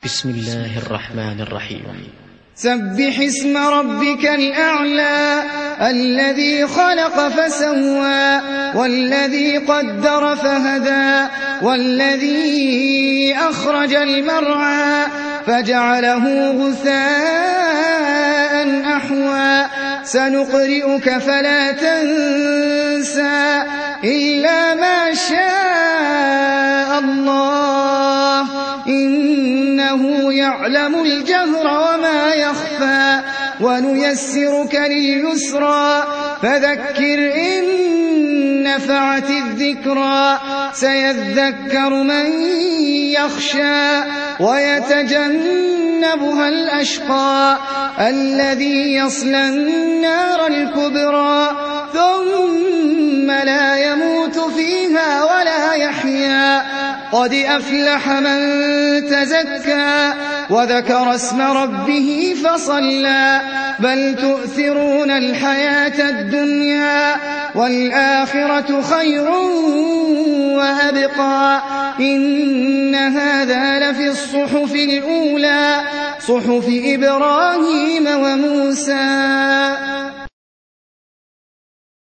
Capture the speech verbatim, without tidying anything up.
بسم الله الرحمن الرحيم. سبح اسم ربك الأعلى الذي خلق فسوى والذي قدر فهدى والذي أخرج المرعى فجعله غثاء أحوى سنقرئك فلا تنسى إلا ما شاء الله إنه يعلم الجهر وما يخفى ونيسرك لليسرى فذكر إن نفعت الذكرى سيذكر من يخشى ويتجنبها الأشقى الذي يصلى النار الكبرى ثم لا يموت فيها ولا يحيا قد أفلح من تزكى وذكر اسم ربه فصلى بل تؤثرون الحياة الدنيا والآخرة خير وأبقى إن هذا لفي الصحف الأولى صحف إبراهيم وموسى.